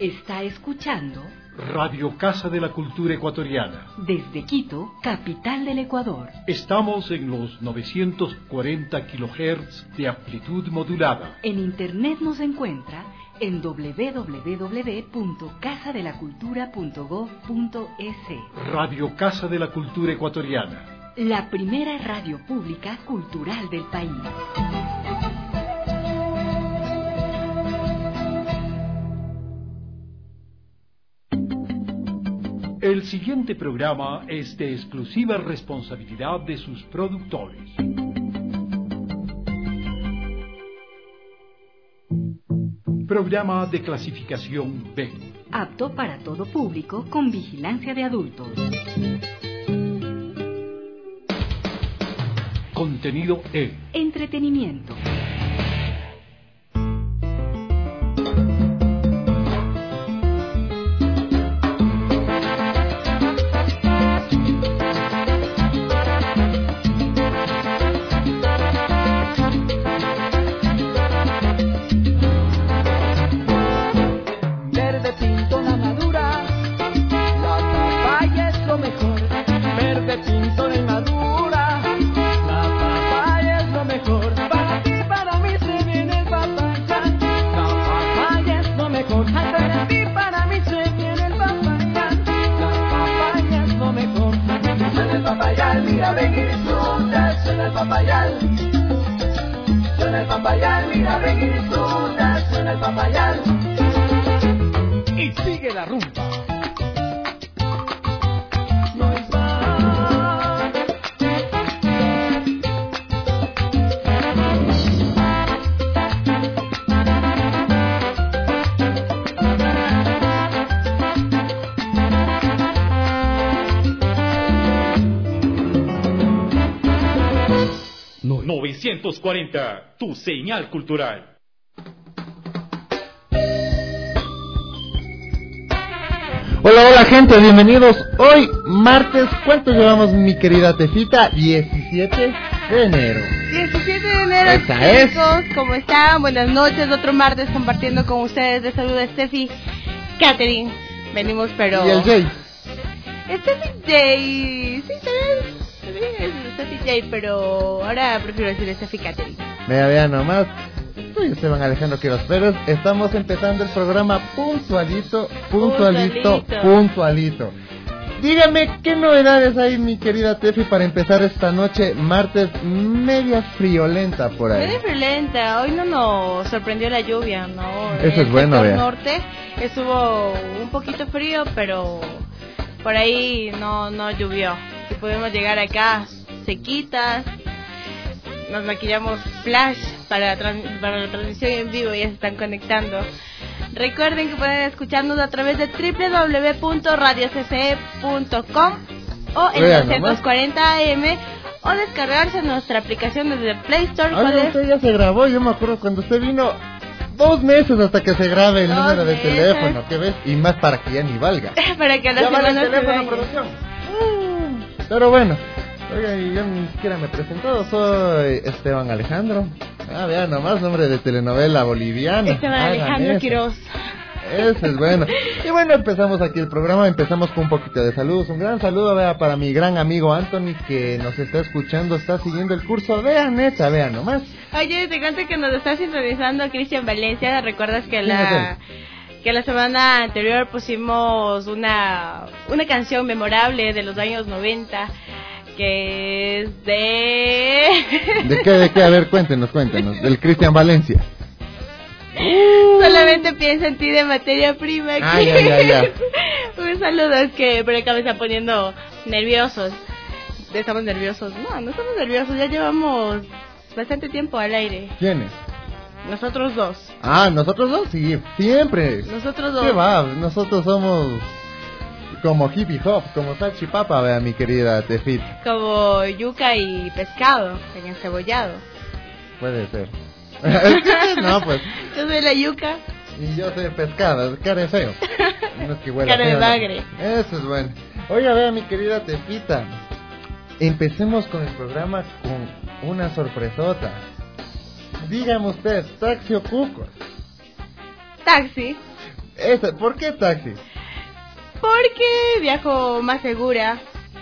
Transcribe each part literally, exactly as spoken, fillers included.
Está escuchando Radio Casa de la Cultura Ecuatoriana. Desde Quito, capital del Ecuador. Estamos en los novecientos cuarenta kilohertz de amplitud modulada. En internet nos encuentra en doble u doble u doble u punto casa de la cultura punto gob punto es. Radio Casa de la Cultura Ecuatoriana. La primera radio pública cultural del país. El siguiente programa es de exclusiva responsabilidad de sus productores. Programa de clasificación B. Apto para todo público con vigilancia de adultos. Contenido E. Entretenimiento. novecientos cuarenta, tu señal cultural. Hola, hola gente, bienvenidos. Hoy, martes, ¿cuánto llevamos, mi querida Tefita? diecisiete de enero. diecisiete de enero, Esa chicos, es. ¿cómo están? Buenas noches, otro martes compartiendo con ustedes. Les saluda Steffi Catherine. Venimos, pero... ¿Y el Jay? Steffi Jay, sí, también. Es Steffi J, pero ahora prefiero decir Steffi Catherine. Vea, vea nomás. Soy Esteban Alejandro Quiroz Pérez. Estamos empezando el programa puntualito, puntualito, puntualito. puntualito. Dígame, ¿qué novedades hay, mi querida Tefi, para empezar esta noche, martes, media friolenta por ahí? Media friolenta. Hoy no nos sorprendió la lluvia, ¿no? Eso es bueno, vea. vea. En el norte estuvo un poquito frío, pero por ahí no, no llovió. Si pudimos llegar acá sequitas, nos maquillamos flash para, trans- para la transmisión en vivo, ya se están conectando. Recuerden que pueden escucharnos a través de doble u doble u doble u punto radio c c e punto com o en Vean doscientos cuarenta A M o descargarse nuestra aplicación desde Play Store. Ah, no, usted ya se grabó, yo me acuerdo cuando usted vino dos meses hasta que se grabe el Dos número de meses. teléfono, ¿qué ves? Y más para que ya ni valga. Para que la Ya vale el semana se teléfono, vaya. producción. Mm, Pero bueno, oiga, y yo ni siquiera me he presentado, soy Esteban Alejandro. Ah, vean nomás, nombre de telenovela boliviana. Esteban Hagan Alejandro eso. Quiroz. Eso es bueno. Y bueno, empezamos aquí el programa, empezamos con un poquito de saludos. Un gran saludo, vea, para mi gran amigo Anthony, que nos está escuchando, está siguiendo el curso de Aneta, vean nomás. Oye, te cuento que nos está sintonizando Cristian Valencia. ¿Recuerdas que ¿Quién la es que la semana anterior pusimos una una canción memorable de los años noventa, que es de... ¿De qué, de qué? A ver, cuéntenos, cuéntenos. Del Cristian Valencia. Solamente piensa en ti de Materia Prima. Aquí. Ay, ay, ay, ay. Un saludo, es que por acá me están poniendo nerviosos. Estamos nerviosos. No, no estamos nerviosos, ya llevamos bastante tiempo al aire. ¿Quiénes? Nosotros dos. Ah, nosotros dos, sí, siempre. Nosotros dos. ¿Qué va? Nosotros somos como hippie hop, como salchipapa, vea, mi querida Tefit. Como yuca y pescado en encebollado. Puede ser. No, pues. Yo soy la yuca. Y yo soy pescado, cara de feo. No es que huela Cara de feo, ¿no? bagre. Eso es bueno. Oiga, vea, mi querida Tefita. Empecemos con el programa con una sorpresota. Dígame usted, ¿taxi o cucos? Taxi. Esa, ¿por qué taxi? Porque viajo más segura,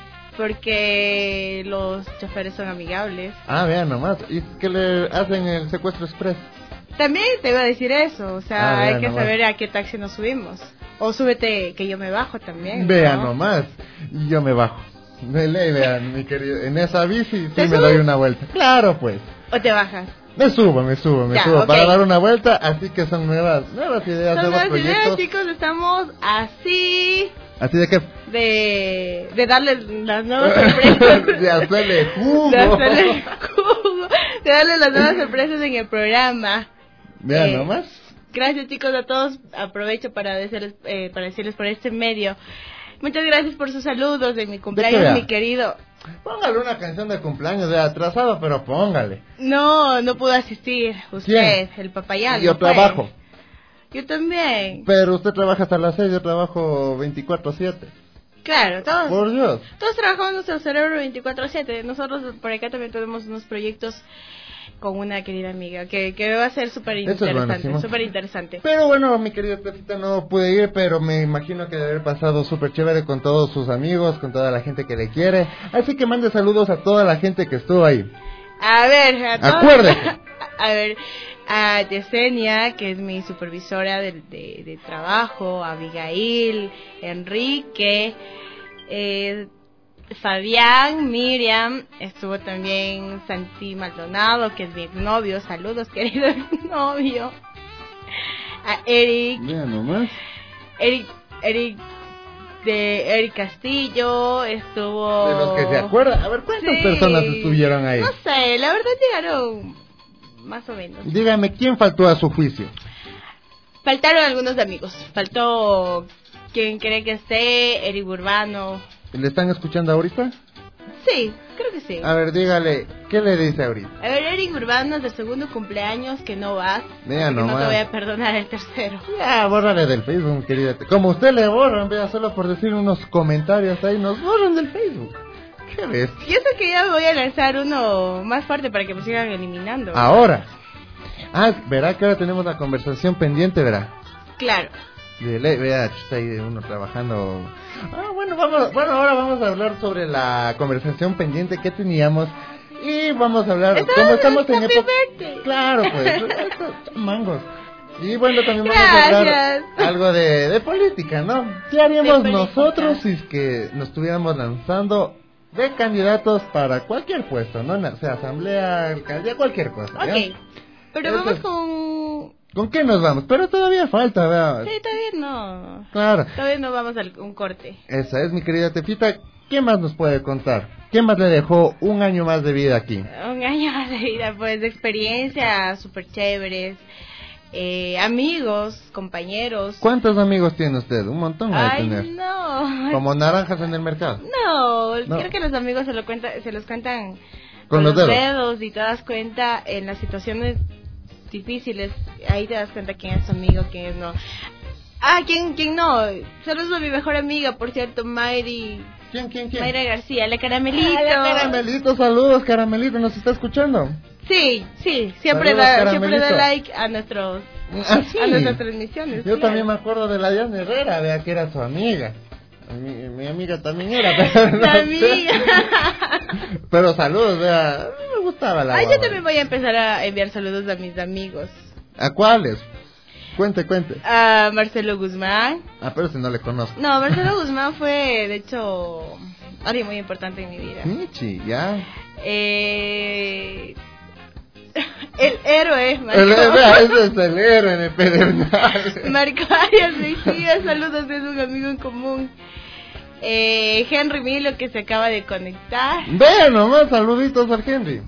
porque los choferes son amigables. Ah, vean nomás. ¿Y qué le hacen el secuestro express? También te iba a decir eso, o sea, Ah, hay vean que nomás. saber a qué taxi nos subimos. O súbete que yo me bajo también. Vean ¿no? nomás. Yo me bajo. De ley, vean, mi querido. En esa bici sí ¿Te me subes? doy una vuelta. Claro, pues. ¿O te bajas? Me subo, me subo, me Ya, subo ok. para dar una vuelta, así que son nuevas, nuevas ideas, Son nuevos nuevas ideas, proyectos. chicos, estamos así Así de que de, de darle las nuevas sorpresas. de hacerle jugo. De hacerle jugo, de darle las nuevas sorpresas en el programa. Vean Eh, nomás. Gracias, chicos, a todos. Aprovecho para decirles, eh, para decirles por este medio. Muchas gracias por sus saludos de mi cumpleaños, vea? mi querido. Póngale una canción de cumpleaños de atrasado, pero póngale. No, no pudo asistir. Usted, ¿Quién? el papayal. Yo no fue. trabajo. Yo también. Pero usted trabaja hasta las seis, yo trabajo veinticuatro siete. Claro, todos. Por Dios. Todos trabajamos nuestro cerebro veinticuatro siete. Nosotros por acá también tenemos unos proyectos con una querida amiga que, que va a ser súper Eso es interesante. buenísimo. Súper interesante. Pero bueno, mi querida Pepita no pude ir, pero me imagino que debe haber pasado súper chévere con todos sus amigos, con toda la gente que le quiere. Así que mande saludos a toda la gente que estuvo ahí. A ver, a todos- Acuérdese. A ver, a Yesenia, que es mi supervisora de, de, de trabajo, a Abigail, Enrique, eh, Fabián, Miriam, estuvo también Santi Maldonado, que es mi novio. Saludos, querido novio. A Eric, Vean nomás. Eric, Eric de Eric Castillo, estuvo... De los que se acuerdan. A ver, ¿cuántas Sí. personas estuvieron ahí? No sé, la verdad llegaron más o menos. Dígame, ¿quién faltó a su juicio? Faltaron algunos amigos. Faltó quien cree que esté, Eric Urbano. ¿Le están escuchando ahorita? Sí, creo que sí. A ver, dígale, ¿qué le dice ahorita? A ver, Eric Urbano es del segundo cumpleaños que no vas. Vea así que no nomás. te voy a perdonar el tercero. Ya, bórrale del Facebook, querida. Como usted le borran, vea, solo por decir unos comentarios ahí, nos borran del Facebook. ¿Qué ves? Y eso que ya voy a lanzar uno más fuerte para que me sigan eliminando. Ahora. Ah, verá que ahora tenemos la conversación pendiente, verá. Claro. De ley, vea, está ahí uno trabajando. Ah, bueno, vamos, bueno, ahora vamos a hablar sobre la conversación pendiente que teníamos. Y vamos a hablar, Estamos como estamos en en Happy época... Birthday. Claro, pues, estos mangos. Y bueno, también vamos a hablar Gracias. algo de, de política, ¿no? ¿Qué haríamos De política. nosotros si es que nos estuviéramos lanzando de candidatos para cualquier puesto, ¿no? O sea, asamblea, alcaldía, cualquier cosa, ¿ya? Ok. Pero Eso vamos es. con... ¿Con qué nos vamos? Pero todavía falta, vea. Sí, todavía no. Claro. Todavía no vamos a un corte. Esa es mi querida Tefita. ¿Qué más nos puede contar? ¿Qué más le dejó un año más de vida aquí? Un año más de vida, pues, de experiencias súper chéveres. Eh, amigos, compañeros. ¿Cuántos amigos tiene usted? Un montón va a Ay, tener. no. Como naranjas en el mercado. No, No. creo que los amigos se, lo cuenta, se los cuentan Con los dedos. y te das cuenta en las situaciones difíciles. Ahí te das cuenta quién es tu amigo, quién es no. Ah, quién, quién no. Saludos a mi mejor amiga, por cierto, Mayri. ¿Quién, quién, quién? Mayra García, la caramelito. Ay, Caramelito, saludos, Caramelito, ¿nos está escuchando? Sí, sí, siempre Saludos, da, siempre da Caramelito. like a nuestros Ah, sí. a nuestras transmisiones. Yo claro. también me acuerdo de la Diana Herrera, vea que era su amiga. Mi, mi amiga también era, pero no La sé. amiga. Pero saludos, vea, a mí me gustaba la Ay, yo guagua. también voy a empezar a enviar saludos a mis amigos. ¿A cuáles? Cuente, cuente. A Marcelo Guzmán. Ah, pero si no le conozco. No, Marcelo Guzmán fue, de hecho, alguien muy importante en mi vida. Michi, ya. Eh, el héroe, Marco, El, vea, ese es el héroe en el pedernal. Marco Arias Mejía, saludos, es un amigo en común. Eh, Henry Milo, que se acaba de conectar. Vean nomás, saluditos al Henry.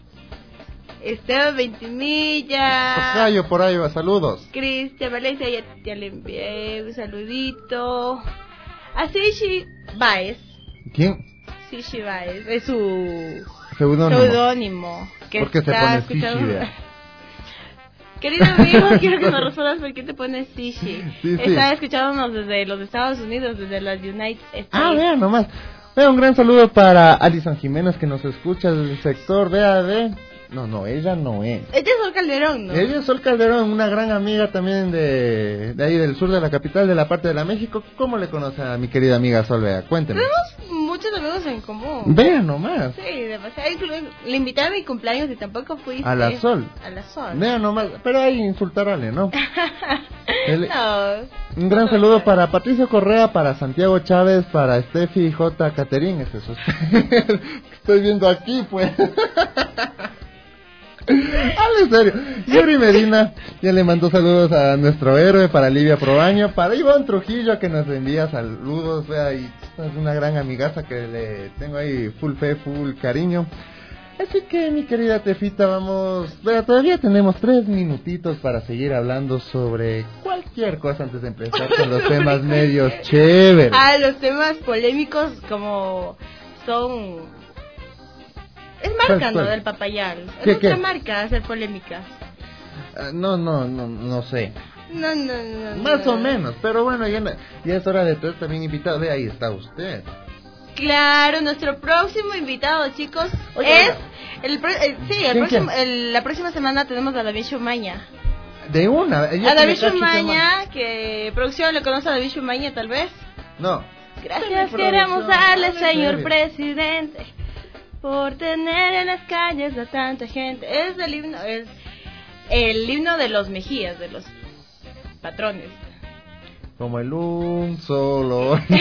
Esteban Ventimilla. Tocayo por ahí va, saludos. Cristian Valencia, ya, ya le envié un saludito. A Sishi Baez. ¿Quién? Sishi Baez, es su Seudónimo. seudónimo. Que ¿Por qué se está pone escuchando- Sishi, vea? Querido amigo, quiero que me respondas por qué te pones Sishi. Sí, sí. Está escuchándonos desde los Estados Unidos, desde las United States. Ah, vean nomás. Vea, un gran saludo para Alison Jiménez que nos escucha desde el sector, vea, ve. No, no, ella no es. Ella es Sol Calderón, ¿no? Ella es Sol Calderón, una gran amiga también de, de ahí del sur de la capital, de la parte de la México. ¿Cómo le conoce a mi querida amiga Sol? Vea, cuénteme. Tenemos muchos amigos en común. Vea nomás. Sí, demasiado. Inclu- Le invité a mi cumpleaños y tampoco fuiste. A la Sol. A la Sol. Vea nomás, pero ahí insultarle, ¿no? El- No. Un gran saludo para Patricio Correa, para Santiago Chávez, para Steffi J. Caterín, es eso. Estoy viendo aquí, pues. Hable en serio. Yuri Medina ya le mandó saludos a nuestro héroe, para Livia Probaño, para Iván Trujillo, que nos envía saludos. Vea, y es una gran amigaza que le tengo ahí full fe, full cariño. Así que, mi querida Tefita, vamos... Vea, todavía tenemos tres minutitos para seguir hablando sobre cualquier cosa antes de empezar con los temas medios chéveres. Ah, los temas polémicos como son... Es marca, ¿Cuál, ¿no? cuál? Del Papayal. Es ¿Qué, nuestra qué? marca hacer polémica. Ah, no, no, no, no sé. No, no, no. Más no. o menos, pero bueno, ya, ya es hora de tener también invitado. Ve, ahí está usted. Claro, nuestro próximo invitado, chicos, Oye, es... oiga. El, pro- el- sí, el ¿Quién, próximo, quién? el- la próxima semana tenemos a David Shumaña. De una. ella A David tiene cacho y se Shumaña, que producción le conoce a David Shumaña, tal vez. llama- No. Gracias Sí, queremos producción. darle, Hable señor serio. presidente, por tener en las calles a tanta gente. Es el himno, es el himno de los Mejías, de los patrones. Como el un solo. no,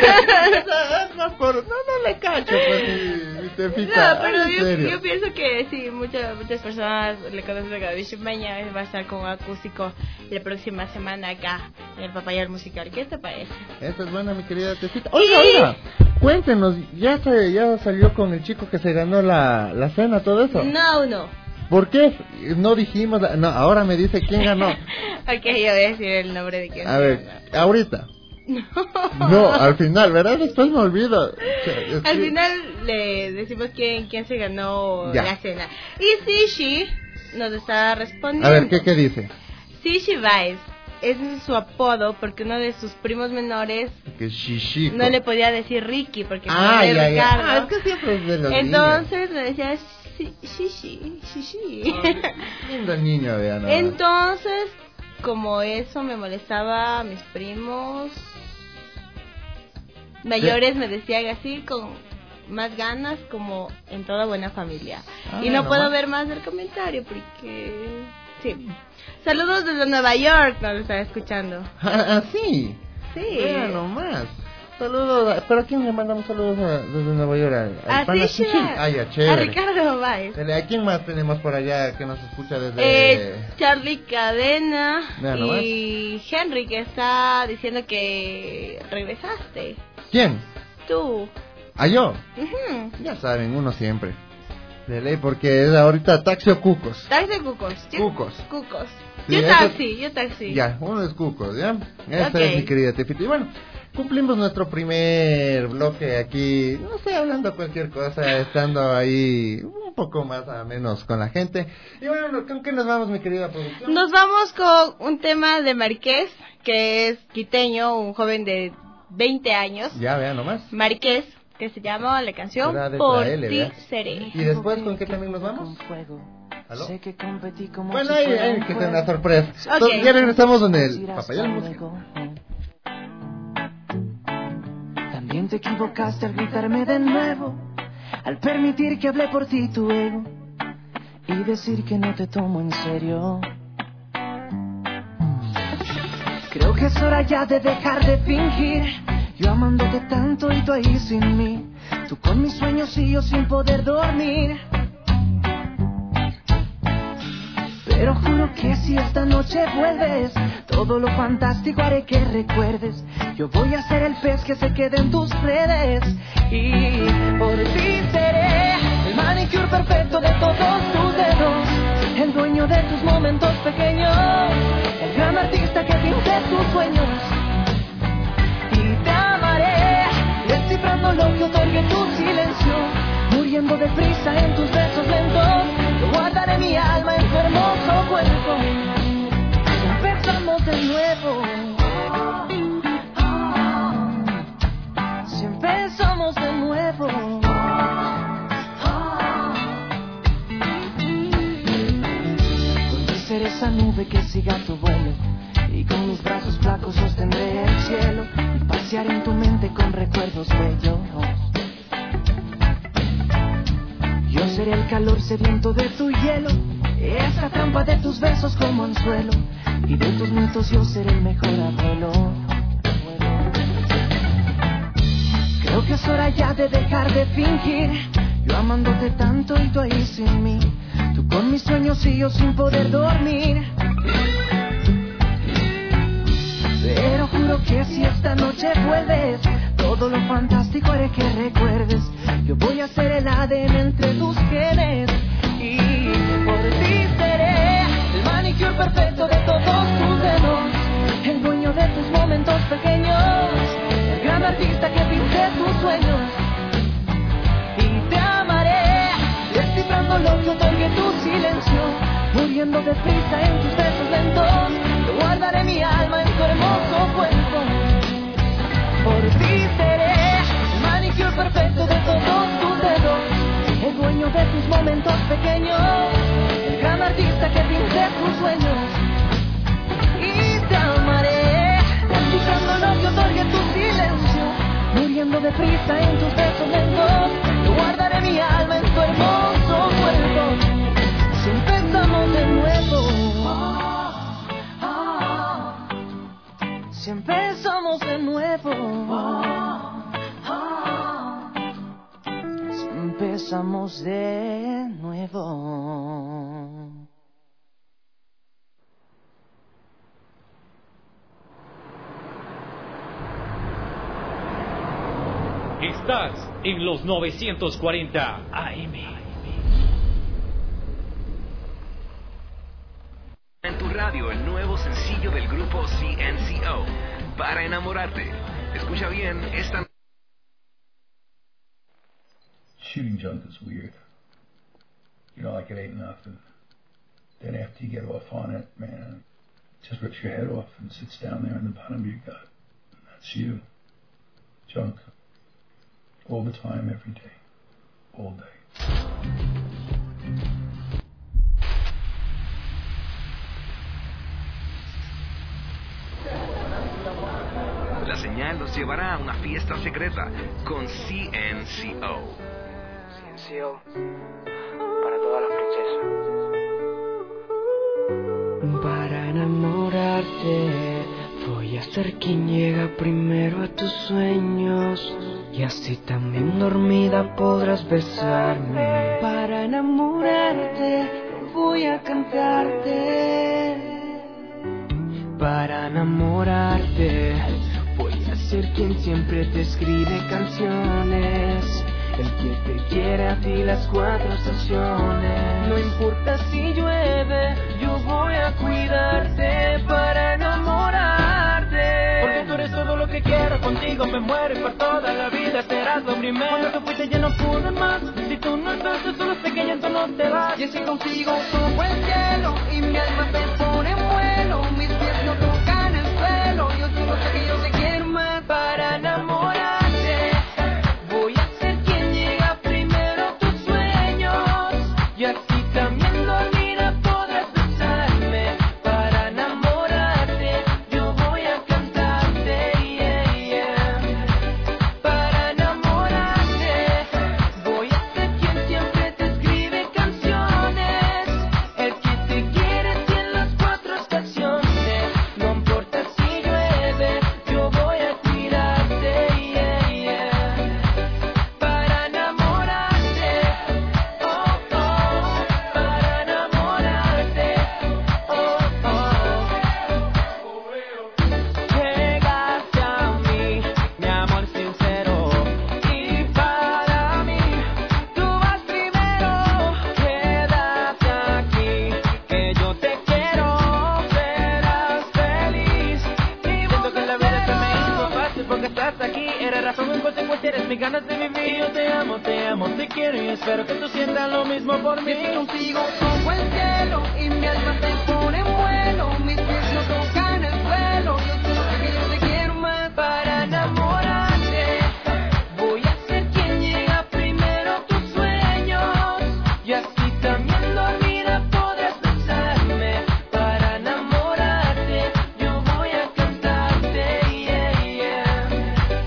por, no, no le cacho, pues, mi, mi Tefita. No, pero Hable yo, serio. yo pienso que sí, muchas muchas personas le conocen a David Shumaña. Va a estar con acústico la próxima semana acá en el Papayal Musical. ¿Qué te parece? Esa es buena, mi querida Tefita. Oiga, oiga, cuéntenos, ¿ya, se, ya salió con el chico que se ganó la, la cena, todo eso? No, no. ¿Por qué no dijimos? la- No, ahora me dice quién ganó. Ok, yo voy a decir el nombre de quién. A ver, ahorita. No. No, al final, ¿verdad? Después me olvido. O sea, es Al que- final le decimos quién, quién se ganó Ya. la cena. Y Sishi nos está respondiendo. A ver, ¿qué, qué dice? Sishi Vice. Ese es su apodo porque uno de sus primos menores Que Shishiko. no le podía decir Ricky porque no Ah, era ya, ya. Ricardo. Ah, es que siempre es de los Entonces me decía "Si- Shishi, Shishi. niños. Lindo niño, vean. nomás. Entonces, como eso me molestaba a mis primos mayores, me decían así con más ganas como en toda buena familia. Ah, y no nomás. puedo ver más del comentario porque... Sí. Saludos desde Nueva York, nos está escuchando. Ah, sí. Sí. Vean nomás. Saludos. a- ¿Pero a quién le mandamos saludos a- desde Nueva York? ¿Al- al A pana Sishi, Shishi? Ah, ya, a chévere. Ricardo Valls. Dele, ¿a quién más tenemos por allá que nos escucha desde...? Eh, Charlie Cadena Vea nomás. y Henry que está diciendo que regresaste. ¿Quién? Tú. ¿A yo? Ujú. Ya saben, uno siempre. De ley, porque es ahorita taxi o cucos. Taxi Cucos. Yo- Cucos. Cucos. Sí, yo eso- taxi, yo taxi. Ya, uno es cucos, ¿ya? Esa Ok. es mi querida Tefita. Y bueno, cumplimos nuestro primer bloque aquí, no sé, hablando cualquier cosa, estando ahí un poco más a menos con la gente. Y bueno, ¿con qué nos vamos, mi querida producción? Nos vamos con un tema de Marqués, que es quiteño, un joven de veinte años. Ya, vean nomás. Marqués, que se llama la canción Será de Por L, ti ¿verdad? seré. ¿Y después con qué también nos vamos? ¿Aló? Sé que competí como Bueno, si ahí, fuera ahí un que juego. tenga una sorpresa. Ok. Entonces, ya regresamos con el Irás Papayal Música. luego. También te equivocaste al gritarme de nuevo, al permitir que hablé por ti tu ego y decir que no te tomo en serio. Creo que es hora ya de dejar de fingir, yo amándote tanto y tú ahí sin mí, tú con mis sueños y yo sin poder dormir. Pero juro que si esta noche vuelves, todo lo fantástico haré que recuerdes. Yo voy a ser el pez que se quede en tus redes y por ti seré el manicure perfecto de todos tus dedos, el dueño de tus momentos pequeños, el gran artista que pinte tus sueños. Y te amaré, descifrando lo que otorgue tu silencio, muriendo deprisa en tus besos lentos. Yo guardaré mi alma en tu hermoso cuerpo. Y empezamos de nuevo. Si empezamos de nuevo. viajaré en tu mente con recuerdos bellos. Yo seré el calor sediento de tu hielo, esa trampa de tus besos como anzuelo, y de tus nietos yo seré el mejor abuelo. Creo que es hora ya de dejar de fingir, yo amándote tanto y tú ahí sin mí, tú con mis sueños y yo sin poder dormir. Pero juro que si esta noche vuelves, todo lo fantástico haré que recuerdes. Yo voy a ser el A D N entre tus genes y por ti seré el manicure perfecto de todos tus dedos, el dueño de tus momentos pequeños, el gran artista que pinte tus sueños. Y te amaré, descifrando lo que otorgue tu silencio, muriendo de prisa en tus besos lentos. Yo guardaré mi alma en tu hermoso cuerpo. Por ti seré el manicure perfecto de todos tus dedos, el dueño de tus momentos pequeños, el gran artista que pinte tus sueños. Y te amaré, descifrando lo que otorgue tu silencio, muriendo de prisa en tus besos lentos. Yo guardaré mi alma en tu hermoso cuerpo. Si empezamos de nuevo, si empezamos de nuevo, si empezamos de nuevo. Estás en los novecientos cuarenta A M. En tu radio, el nuevo sencillo del grupo C N C O, Para Enamorarte. Escucha bien esta... Shooting junk is weird. You know, like it ain't nothing. Then after you get off on it, man, it just rips your head off and sits down there in the bottom of your gut. And that's you. Junk. All the time, every day. All day. La señal los llevará a una fiesta secreta con C N C O. C N C O para todas las princesas. Para enamorarte, voy a ser quien llega primero a tus sueños, y así también dormida podrás besarme. Para enamorarte, voy a cantarte. Para enamorarte, voy a ser quien siempre te escribe canciones, el que te quiere a ti las cuatro estaciones. No importa si llueve, yo voy a cuidarte. Para enamorarte, porque tú eres todo lo que quiero, contigo me muero y por toda la vida serás lo primero. Cuando tú fuiste ya no pude más, si tú no estás yo solo sé que ya tú no te vas. Y así consigo todo el cielo y mi alma se pone en vuelo, mis pies no tocan el suelo, yo solo sé que yo te quiero más. Para enamorarte, voy a ser quien llega primero a tus sueños, y así también dormida podrás besarme. Para enamorarte, yo voy a cantarte, yeah, yeah. Para enamorarte, voy a ser quien siempre te escribe canciones, el que te quiere si en las cuatro estaciones. No importa si llueve, yo voy a cuidarte, yeah, yeah. Para enamorarte, oh, oh, para enamorarte, oh, oh. Llegaste a mí, mi amor sincero, y para mí tú vas primero. Quédate aquí, que yo te quiero, serás feliz. Siento que la vida se me hizo fácil porque estás aquí, eres razón en consecuencia, eres mis ganas de vivir. Yo te amo, te amo, te quiero y espero que tú sientas lo mismo por mí. Si consigo todo el cielo y mi alma se pone en vuelo, mis pies no tocan el suelo, yo solo sé que yo te quiero más. Para enamorarte, voy a ser quien llega primero a tus sueños, y así también dormida podrás besarme. Para enamorarte, yo voy a cantarte, yeah, yeah.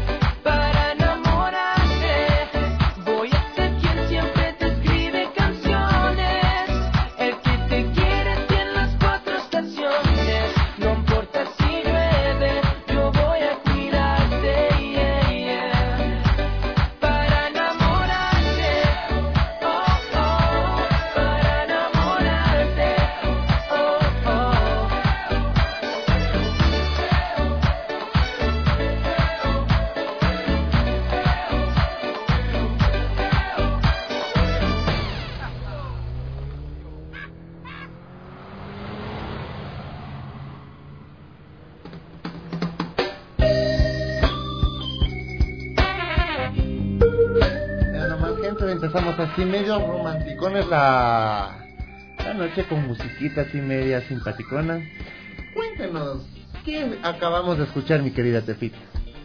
empezamos así medio romanticones la, la noche con musiquita así media simpaticona. Cuéntenos, ¿qué acabamos de escuchar, mi querida Tefita?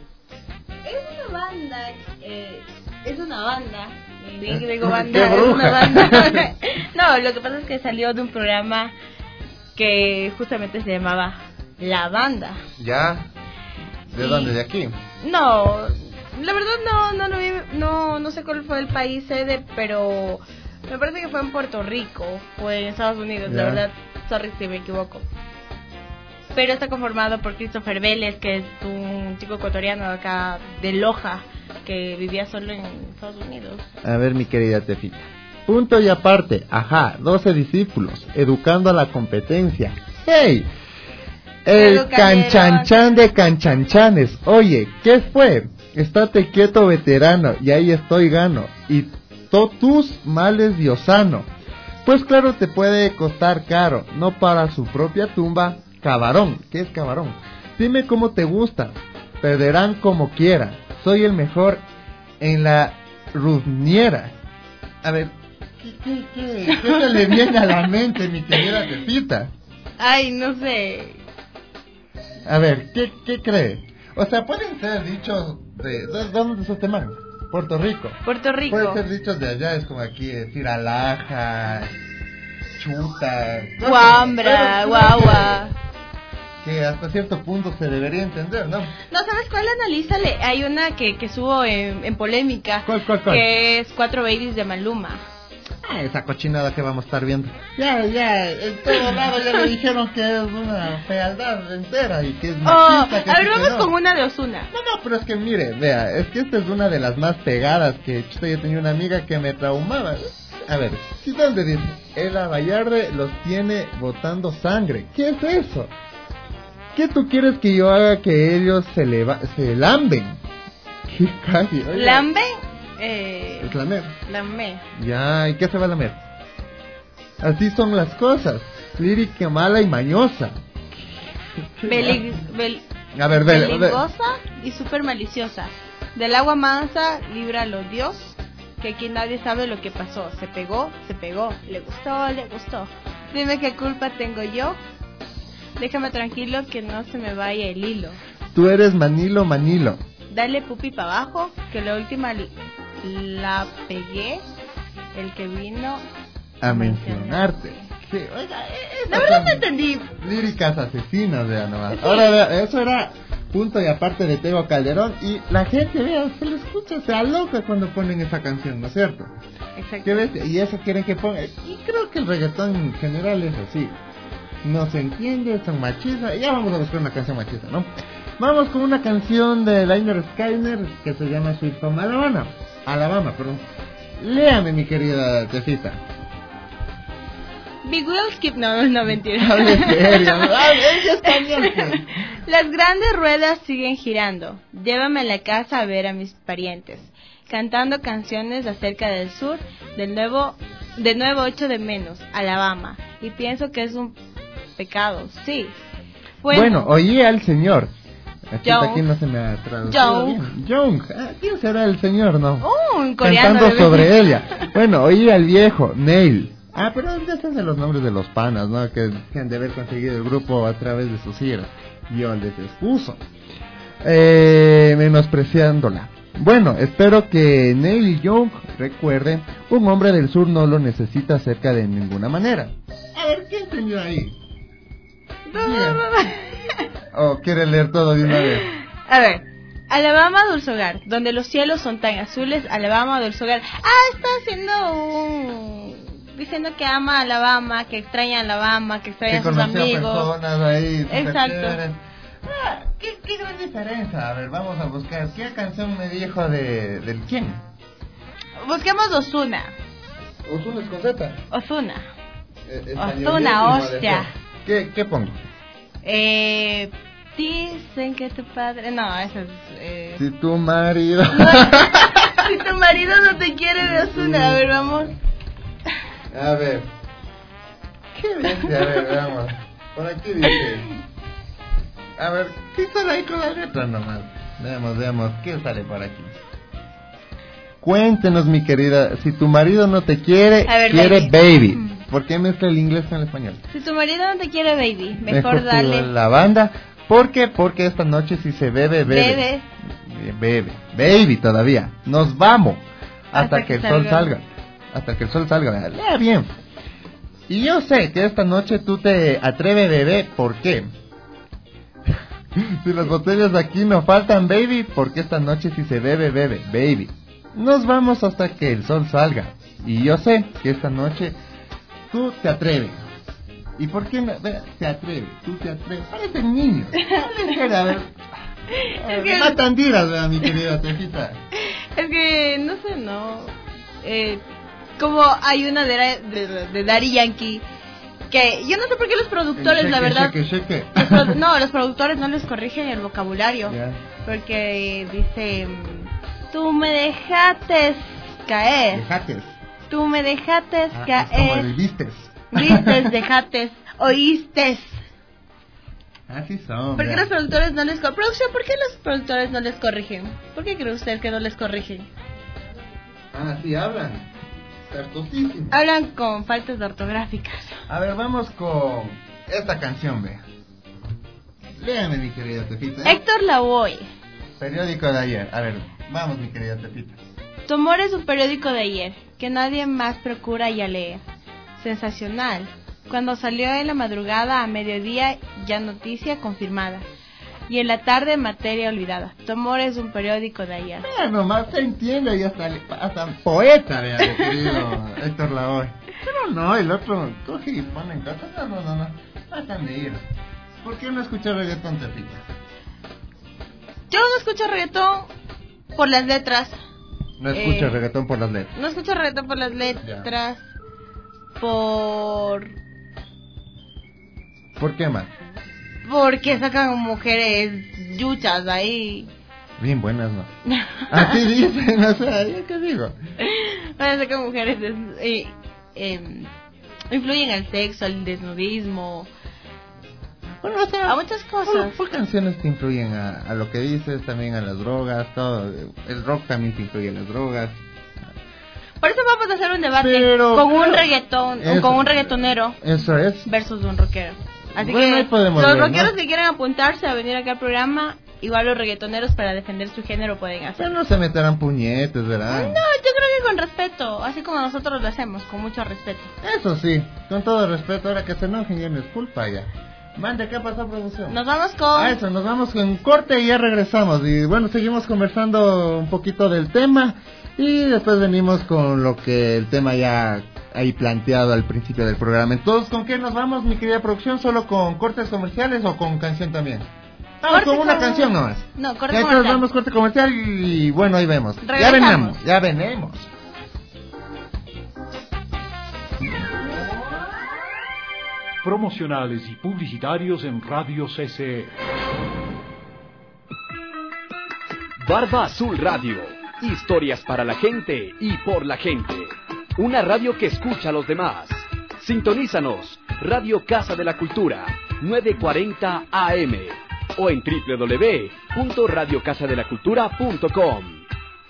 Es una banda, eh, es una banda, bien que digo ¡Qué banda, es bruja! una banda. No, lo que pasa es que salió de un programa que justamente se llamaba La Banda. ¿Ya? ¿De Y- dónde? ¿De aquí? No, la verdad no, no, lo vi, no, no sé cuál fue el país sede, pero me parece que fue en Puerto Rico o en Estados Unidos, Ya. la verdad, sorry si me equivoco. Pero está conformado por Christopher Vélez, que es un chico ecuatoriano de acá de Loja, que vivía solo en Estados Unidos. A ver, mi querida Tefita. Punto y aparte, ajá, doce discípulos, educando a la competencia. ¡Hey! El Edu canchanchan de canchanchanes. Oye, ¿qué fue? Estate quieto, veterano, y ahí estoy gano. Y totus males diosano. Pues claro, te puede costar caro, no para su propia tumba, cabarón. ¿Qué es cabarón? Dime cómo te gusta, perderán como quiera. Soy el mejor en la ruzniera. A ver, ¿qué, qué, qué, qué se le viene a la mente, mi querida Tefita? Ay, no sé. A ver, ¿qué, qué cree? O sea, pueden ser dichos de... ¿De dónde es este man? Puerto Rico. Puerto Rico. Pueden ser dichos de allá, es como aquí, decir alhaja, chuta... Guambra, Pero creo guagua. Que, que hasta cierto punto se debería entender, ¿no? No, ¿sabes cuál? Analízale. Hay una que, que subo en, en polémica. ¿Cuál, cuál, cuál? Que es Cuatro Babies de Maluma. Ah, esa cochinada que vamos a estar viendo. Ya, ya, en todo lado ya le dijeron que es una fealdad entera y que es Oh, machista. que a ver, sí que vamos no. con una de Ozuna. No, no, pero es que mire, vea, es que esta es una de las más pegadas que chuta, yo tenía una amiga que me traumaba. A ver, ¿sí dónde dice? Ela Vallarde los tiene botando sangre. ¿Qué es eso? ¿Qué tú quieres que yo haga que ellos se, leva se lamben? ¿Qué calle? Oiga, ¿Lambe? Eh, Es lamer. Lambe. Ya, ¿y qué se va a lamer? Así son las cosas. Lírica mala y mañosa. Beli- bel- A ver, ve, ve. Beligosa y súper maliciosa. Del agua mansa, líbralo Dios. Que aquí nadie sabe lo que pasó. Se pegó, se pegó. Le gustó, le gustó. Dime qué culpa tengo yo. Déjame tranquilo que no se me vaya el hilo. Tú eres Manilo, Manilo. Dale pupi para abajo. Que la última l- la pegué. El que vino A mencionarte. Sí, oiga, La verdad no entendí. Líricas asesinas, vea nomás. Ahora, vea, eso era punto y aparte de Tego Calderón. Y la gente, vea, se lo escucha, se aloca cuando ponen esa canción, ¿no es cierto? Exacto. ¿Qué ves? Y eso quieren que ponga. Y creo que el reggaetón en general es así. No se entiende, son machistas. Ya vamos a buscar una canción machista, ¿no? Vamos con una canción de Liner Skyner que se llama Sweet Home Alabama. Alabama, perdón. Léame, mi querida Tefita. Big Wheels Keep... No, no, mentira. Hable serio. Ay, ella es caliente. Las grandes ruedas siguen girando. Llévame a la casa a ver a mis parientes. Cantando canciones acerca del sur, del nuevo, de nuevo ocho de menos, Alabama. Y pienso que es un pecado, sí. Bueno, oí al señor. Aquí, Young. aquí no se me ha traducido Young. bien. Young. Ah, ¿quién será el señor, no? Oh, un coreano. Cantando debe sobre ser. ella. Bueno, oí al viejo, Neil. Ah, pero ya están de los nombres de los panas, ¿no? Que, que han de haber conseguido el grupo a través de sus giras. Yo les excuso. Eh, menospreciándola. Bueno, espero que Neil Young recuerde, un hombre del sur no lo necesita cerca de ninguna manera. A ver, ¿qué entendió ahí? ¿O quiere leer todo de una vez? A ver, Alabama Dulce Hogar, donde los cielos son tan azules, Alabama Dulce Hogar. Ah, está haciendo un... diciendo que ama a Alabama, que extraña a Alabama, que extraña Que a sus conoció a amigos. personas ahí. súper Exacto. chéveres. Ah, ¿qué, ¿Qué gran diferencia? A ver, vamos a buscar. ¿Qué canción me dijo de, del quién? Busquemos Ozuna. Ozuna es con Z. Ozuna. Eh, Ozuna, españolísimo de hostia. ser. ¿Qué, ¿Qué pongo? Eh, dicen que tu padre... No, eso es... Eh... Si tu marido... si tu marido no te quiere de Ozuna. A ver, vamos. A ver. ¿Qué dice? A ver, vamos. Por aquí dice... A ver, ¿qué sale ahí con la letra nomás? Veamos, veamos, ¿qué sale por aquí? Cuéntenos, mi querida, si tu marido no te quiere, ver, quiere baby. baby. Mm. ¿Por qué mezcla el inglés con el español? Si tu marido no te quiere, baby, mejor, Mejor dale. la banda. ¿Por qué? Porque esta noche si se bebe, bebe. Bebe. Bebe. Baby todavía. Nos vamos. Hasta, Hasta que, que el sol salga. salga. Hasta que el sol salga. Lea bien. Y yo sé que esta noche tú te atreves, bebé. ¿Por qué? Si las botellas de aquí no faltan, baby, porque esta noche si se bebe, bebe, baby. Nos vamos hasta que el sol salga. Y yo sé que esta noche tú te atreves. ¿Y por qué no? Vea, te atreves, tú te atreves. Parecen niños. A ver. Es que- Matan tiras, ¿verdad, mi querida Tefita? Es que, no sé, no. Eh, como hay una de, de, de Daddy Yankee que yo no sé por qué los productores, El la cheque, verdad. cheque, cheque. los produ- no, los productores no les corrigen el vocabulario. Ya. Porque dice: tú me dejaste caer. Dejates. Tú me dejaste Ah, es como el caer. vistes. Vistes, dejates, oístes. Así son. ¿Por qué vea. los productores no les corrigen? Producción, ¿por qué los productores no les corrigen? ¿Por qué cree usted que no les corrigen? Ah, sí hablan. Certosísimo. Hablan con faltas ortográficas. A ver, vamos con esta canción, vea. Léame, mi querida Tefita. ¿eh? Héctor Lavoe. Periódico de ayer. A ver, vamos, mi querida Tefita. Tu amor es un periódico de ayer, que nadie más procura ya leer. Sensacional. Cuando salió en la madrugada a mediodía, ya noticia confirmada. Y en la tarde, materia olvidada. Tu amor es un periódico de ayer. Vea, nomás se entiende y hasta, hasta poeta, vea, mi querido Héctor Lavoe. Pero no, el otro coge y pone en casa. No, no, no, no. Pasan de ir. ¿Por qué no escuchas reggaetón, Tefita? Yo no escucho reggaetón por las letras. No escuchas Eh, reggaetón por las letras. No escucho reggaetón por las letras. Por... ¿Por qué más? Porque sacan mujeres yuchas ahí. Bien buenas, ¿no? Así dicen, o sea, ¿yo qué digo? Bueno, sacan mujeres des- eh, eh, influyen al sexo, al desnudismo, Bueno, o sea, a muchas ¿Cuál, cosas. cuál canciones te influyen a, a lo que dices, también a las drogas, todo? El rock también te influye a las drogas. Por eso vamos a hacer un debate Pero, con un claro, reggaetón eso. o con un reggaetonero Eso es. versus un rockero. Así Bueno, ahí que podemos los ver, rockeros ¿no? que quieran apuntarse a venir acá al programa, igual los reggaetoneros para defender su género pueden Pero hacer. no se meterán puñetes, No, ¿verdad? yo creo que con respeto, así como nosotros lo hacemos, con mucho respeto. Eso sí, con todo respeto, ahora que se enojen ya no es culpa ya. Mande, ¿qué pasó, producción? Nos vamos con... A eso, nos vamos con corte y ya regresamos. Y bueno, seguimos conversando un poquito del tema y después venimos con lo que el tema ya ahí planteado al principio del programa. Entonces, ¿con qué nos vamos, mi querida producción? ¿Solo con cortes comerciales o con canción también? Vamos Corte con una com- canción nomás. No, corte Ya entonces comercial. vamos corte comercial y bueno, ahí vemos. Ya Regresamos. venimos, ya venimos. Promocionales y publicitarios en Radio C C E. Barba Azul Radio. Historias para la gente y por la gente. Una radio que escucha a los demás. Sintonízanos. Radio Casa de la Cultura, novecientos cuarenta A M. O en doble u doble u doble u punto radio casa de la cultura punto com.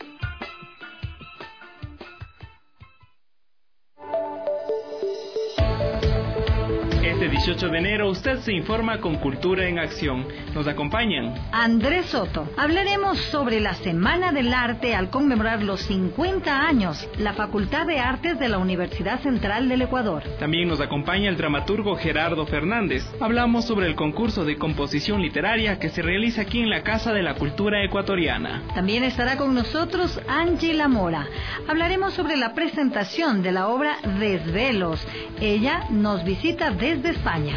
Este dieciocho de enero usted se informa con Cultura en Acción. Nos acompañan Andrés Soto. Hablaremos sobre la Semana del Arte al conmemorar los cincuenta años, la Facultad de Artes de la Universidad Central del Ecuador. También nos acompaña el dramaturgo Gerardo Fernández. Hablamos sobre el concurso de composición literaria que se realiza aquí en la Casa de la Cultura Ecuatoriana. También estará con nosotros Ángela Mora. Hablaremos sobre la presentación de la obra Desvelos. Ella nos visita desde España.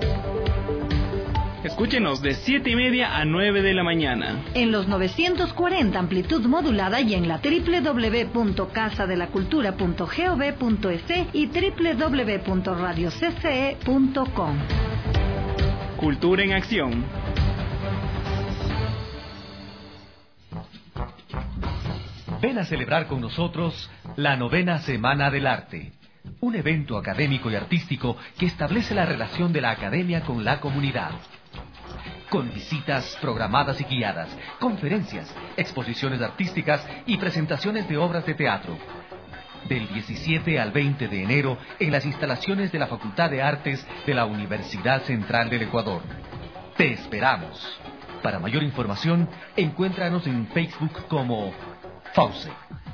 Escúchenos de siete y media a nueve de la mañana. En los novecientos cuarenta amplitud modulada y en la doble u doble u doble u punto casa de la cultura punto gov punto es y doble u doble u doble u punto radio c c e punto com. Cultura en Acción. Ven a celebrar con nosotros la novena Semana del Arte, un evento académico y artístico que establece la relación de la academia con la comunidad. con visitas programadas y guiadas, conferencias, exposiciones artísticas y presentaciones de obras de teatro. Del diecisiete al veinte de enero en las instalaciones de la Facultad de Artes de la Universidad Central del Ecuador. Te esperamos. Para mayor información, encuéntranos en Facebook como Fauce.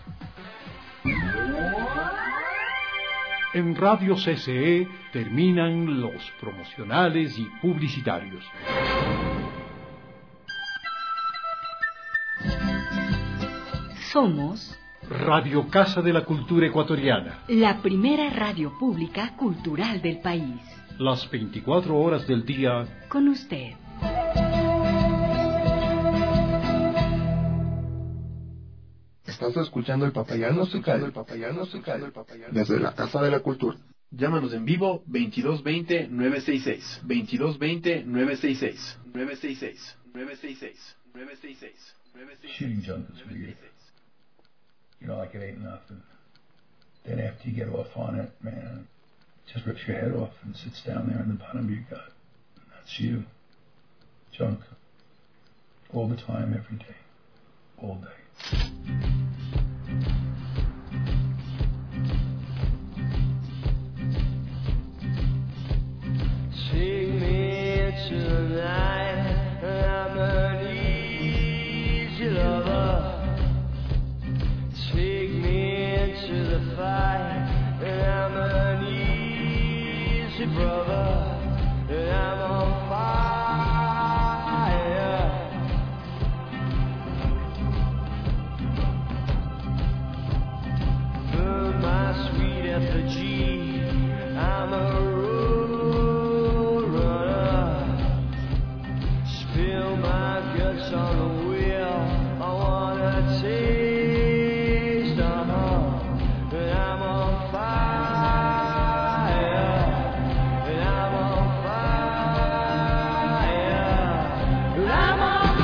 En Radio C C E terminan los promocionales y publicitarios. Somos Radio Casa de la Cultura Ecuatoriana, la primera radio pública cultural del país. las veinticuatro horas del día con usted. Estás escuchando el Papayán Musical, el Papayán Musical, el Papayán desde la Casa de la Cultura. Llámanos en vivo veintidós veinte, nueve sesenta y seis, veintidós veinte, nueve sesenta y seis, nueve sesenta y seis, nueve sesenta y seis, nueve sesenta y seis, nueve sesenta y seis. Shooting junk is weird. You know, like it ain't nothing. Then after you get off on it, man, it just rips your head off and sits down there in the bottom of your gut. And that's you. Junk. All the time, every day. All day. Take me tonight, I'm an easy lover. Take me into the fight, I'm an easy brother, and I'm on fire. Burn my sweet effigy, I'm a on the wheel, I wanna taste the home, and I'm on fire, and I'm on fire, and I'm on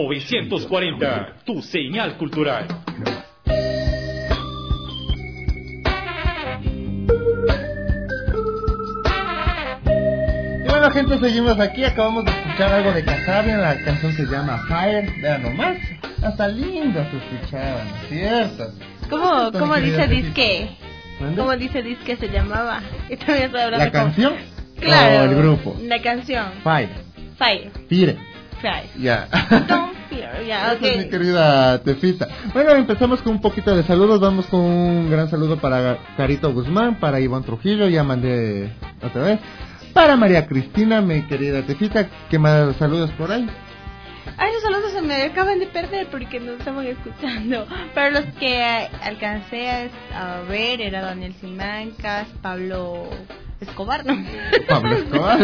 novecientos cuarenta, tu señal cultural. Y bueno, gente, seguimos aquí. Acabamos de escuchar algo de Casabia. La canción se llama Fire. Vean nomás, hasta lindo se escuchaban, ¿cierto? ¿Cómo, ¿Cierto, cómo mi dice querida disque? ¿Mande? ¿Cómo dice disque se llamaba? Y también estoy hablando ¿La con- canción? Claro. ¿O el grupo? La canción. Fire. Fire. Fire. Fire. Ya. Don't fear. Ya, Esa es mi ok. querida Tefita. Bueno, empezamos con un poquito de saludos. Vamos con un gran saludo para Carito Guzmán, para Iván Trujillo, ya mandé otra vez. Para María Cristina, mi querida Tefita, ¿qué más saludos por ahí? Ay, los saludos se me acaban de perder porque no estaban escuchando. Pero los que eh, alcancé a, a ver era Daniel Simancas, Pablo Escobar, ¿no? Pablo Escobar.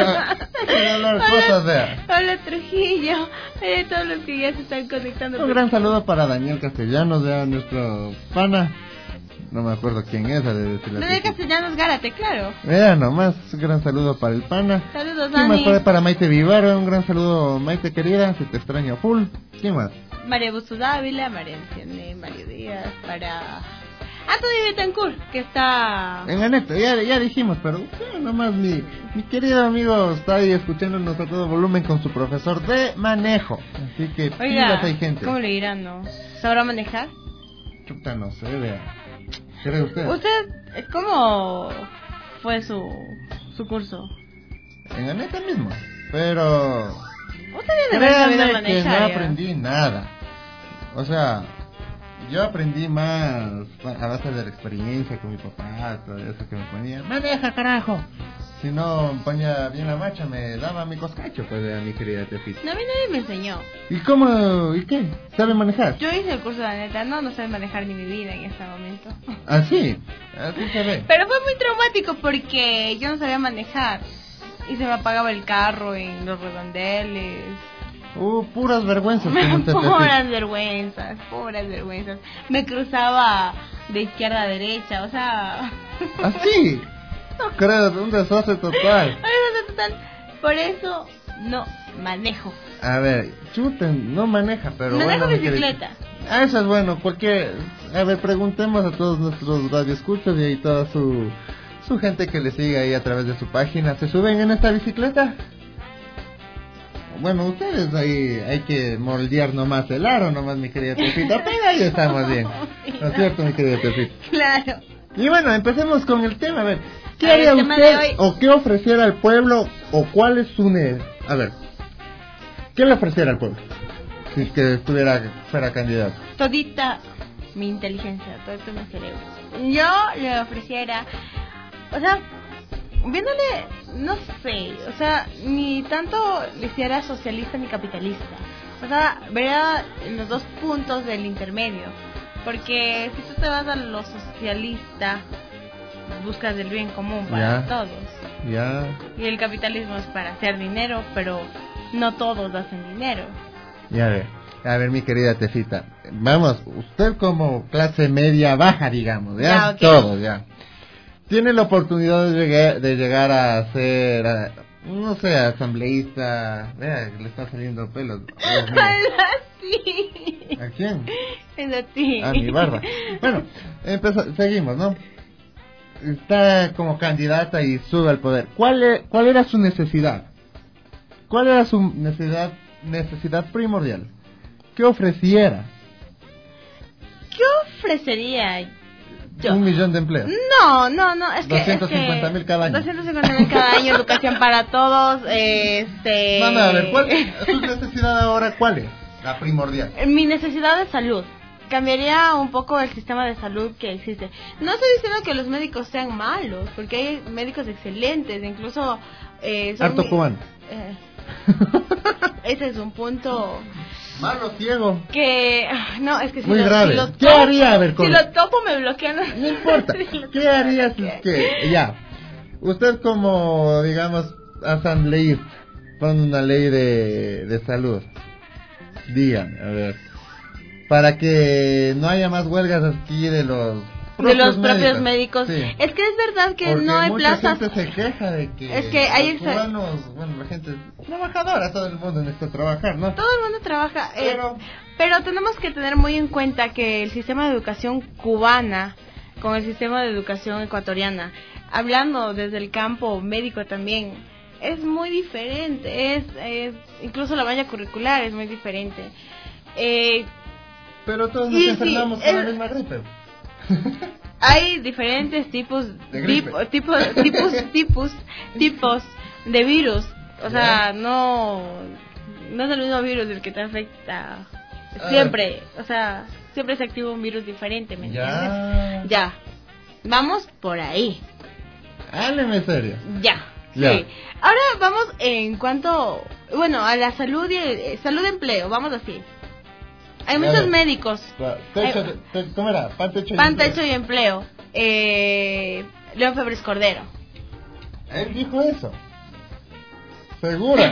Las cosas, vea. Pablo Trujillo, eh, todos los que ya se están conectando. Un gran saludo para Daniel Castellanos, ya nuestro pana. No me acuerdo quién es. De decirle Daniel Castellanos Gárate, claro. Vea nomás, un gran saludo para el pana. Saludos, ¿Quién más Dani. por ahí? Para Maite Vivaro, un gran saludo, Maite querida, se te extraña full. ¿Quién más? María Busto Dávila, María Enciende, Mario Díaz, para Antonio Betancourt, que está... En la neta, ya, ya dijimos, pero sí, nomás mi, mi querido amigo está ahí escuchándonos a todo volumen con su profesor de manejo. Así que Oiga, pilas hay gente. ¿cómo le dirán, no? ¿Sabrá manejar? Chuta, no sé, vea. ¿Cree usted? ¿Usted cómo fue su, su curso? En la neta mismo. Pero... Usted debe haber sabido créanme que no manejar. ya. aprendí nada. O sea, yo aprendí más a base de la experiencia con mi papá, todo eso que me ponía. ¡Maneja, carajo! Si no ponía bien la marcha, me daba mi coscacho, pues, a mi querida Tefita. No, a mí nadie me enseñó. ¿Y cómo? ¿Y qué? ¿Sabe manejar? Yo hice el curso de la neta, no, no sé manejar ni mi vida en este momento. Así, así se ve. Pero fue muy traumático porque yo no sabía manejar. Y se me apagaba el carro en los redondeles. Uh, puras vergüenzas. Como usted, Puras Tefita. vergüenzas, puras vergüenzas. Me cruzaba de izquierda a derecha, o sea... Así. No creo, un desastre total. Ay, no sé, total. Por eso no manejo. A ver, chuten, no maneja, pero Manejo bueno. mi querida- bicicleta. Ah, eso es bueno, cualquier... A ver, preguntemos a todos nuestros radioescuchas y a toda su, su gente que le sigue ahí a través de su página. ¿Se suben en esta bicicleta? Bueno, ustedes ahí hay que moldear nomás el aro, nomás mi querida Tefita, pero ahí estamos bien. ¿No es cierto, mi querida Tefita? Claro. Y bueno, empecemos con el tema, a ver. ¿Qué A ver, haría el tema de usted hoy. o qué ofreciera al pueblo o cuál es su... Ne a ver, ¿qué le ofreciera al pueblo si es que estuviera, fuera candidato? Todita mi inteligencia, todo esto mi cerebro. Yo le ofreciera, o sea, viéndole, no sé, o sea, ni tanto le hiciera socialista ni capitalista. O sea, vería los dos puntos del intermedio. Porque si tú te vas a lo socialista, buscas el bien común para Ya. todos. Ya. Y el capitalismo es para hacer dinero, pero no todos hacen dinero. Ya ver, a ver mi querida Tefita, vamos, usted como clase media baja, digamos, ya, Ya, ok. todos, ya. Tiene la oportunidad de llegar, de llegar a ser, a- no sé, asambleísta, vea, le está saliendo pelos. Dios mío. Sí. ¿A quién? Es a ti. A mi barba. Bueno, empeza- seguimos, ¿no? Está como candidata y sube al poder. ¿Cuál, e- cuál era su necesidad? ¿Cuál era su necesidad, necesidad primordial? ¿Qué ofreciera? ¿Qué ofrecería yo? Un millón de empleos. No, no, no, es que... doscientos cincuenta mil cada año. doscientos cincuenta mil cada año, educación para todos, este... No, no, a ver, ¿cuál, su necesidad ahora cuál es? La primordial. Mi necesidad de salud. Cambiaría un poco el sistema de salud que existe. No estoy diciendo que los médicos sean malos, porque hay médicos excelentes, incluso... Eh, son Harto mi- cubano. eh, ese es un punto... Malo ciego. Que... No, es que si Muy lo, grave. si lo ¿Qué topo- haría? A ver, con- Si lo topo me bloquean. No importa. ¿Qué haría si es que, ya, usted como, digamos, asambleísta, pone una ley de, de salud? Dígame, a ver, para que no haya más huelgas aquí de los propios de los propios médicos. médicos. Sí. Es que es verdad que Porque no hay mucha plazas. gente se queja de que, Es que hay los cubanos, bueno, la gente trabajadora, todo el mundo necesita trabajar, ¿no? Todo el mundo trabaja, eh, pero... pero tenemos que tener muy en cuenta que el sistema de educación cubana con el sistema de educación ecuatoriana, hablando desde el campo médico también, es muy diferente, es, es incluso la malla curricular es muy diferente. Eh, pero todos nos enfermamos sí, con es, la misma gripe. Hay diferentes tipos de tipo, tipo, tipos tipos tipos de virus, o sea, no no es el mismo virus el que te afecta siempre, o sea, siempre se activa un virus diferente, ¿me entiendes? Ya. Ya. Vamos por ahí. Hábleme serio. Ya. Ya. Sí. Ahora vamos en cuanto, bueno, a la salud y eh, salud de empleo, vamos así. Hay A muchos ver. médicos. Techo, Hay- te- ¿Cómo era? Pan, techo y Pan, empleo. techo y empleo. Eh, León Febres Cordero. Él dijo eso. ¿Segura?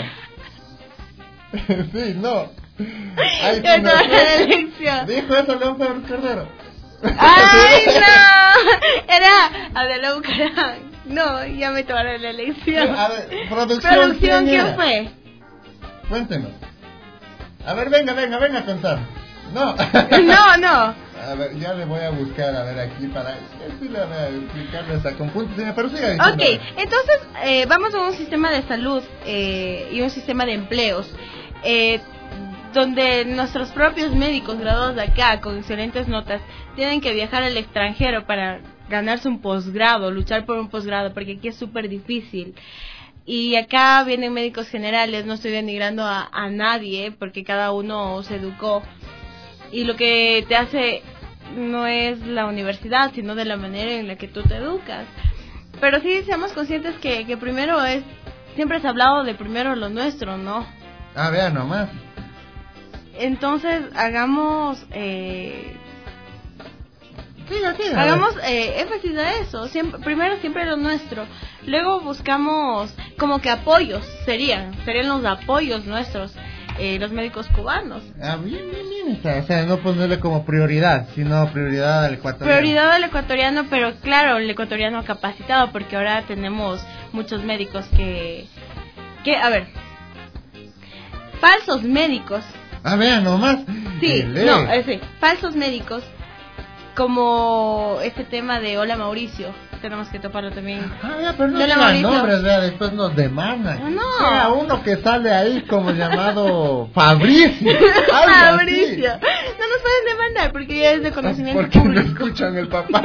Sí, no. Ay, Yo sí, no toda sé. la elección. Dijo eso León Febres Cordero. ¡Ay, no! Era Adela Bucarán. No, ya me tomaron la elección. A ver, producción, ¿Producción ¿quién quién era? fue? Cuéntenos. A ver, venga, venga, venga a contar. No. No, no. A ver, ya le voy a buscar, a ver, aquí para... Sí, le voy a explicarle hasta con puntos, pero siga diciendo. Ok, entonces eh, vamos a un sistema de salud eh, y un sistema de empleos eh, donde nuestros propios médicos graduados de acá con excelentes notas tienen que viajar al extranjero para ganarse un posgrado, luchar por un posgrado, porque aquí es súper difícil. Y acá vienen médicos generales, no estoy denigrando a, a nadie, porque cada uno se educó. Y lo que te hace no es la universidad, sino de la manera en la que tú te educas. Pero sí seamos conscientes que, que primero es, siempre se ha hablado de primero lo nuestro, ¿no? Ah, vea nomás. Entonces hagamos... Eh, Siga, siga. Hagamos eh, énfasis a eso, siempre, primero siempre lo nuestro, luego buscamos como que apoyos, serían, serían los apoyos nuestros, eh, los médicos cubanos. Ah, bien, bien, bien. O sea, o sea, no ponerle como prioridad, sino prioridad al ecuatoriano. Prioridad al ecuatoriano, pero claro, el ecuatoriano capacitado, porque ahora tenemos muchos médicos que, que a ver, falsos médicos. Ah, vea nomás. Sí, Ele. no, eh, sí, falsos médicos, como este tema de Hola Mauricio, tenemos que toparlo también. Ah, vea, pero no Hola digan Mauricio. nombres, vea, después nos demandan. No. Vea, uno que sale ahí como llamado Fabricio. algo así. Mauricio, no nos pueden demandar porque ya es de conocimiento Porque no público. escuchan el papá.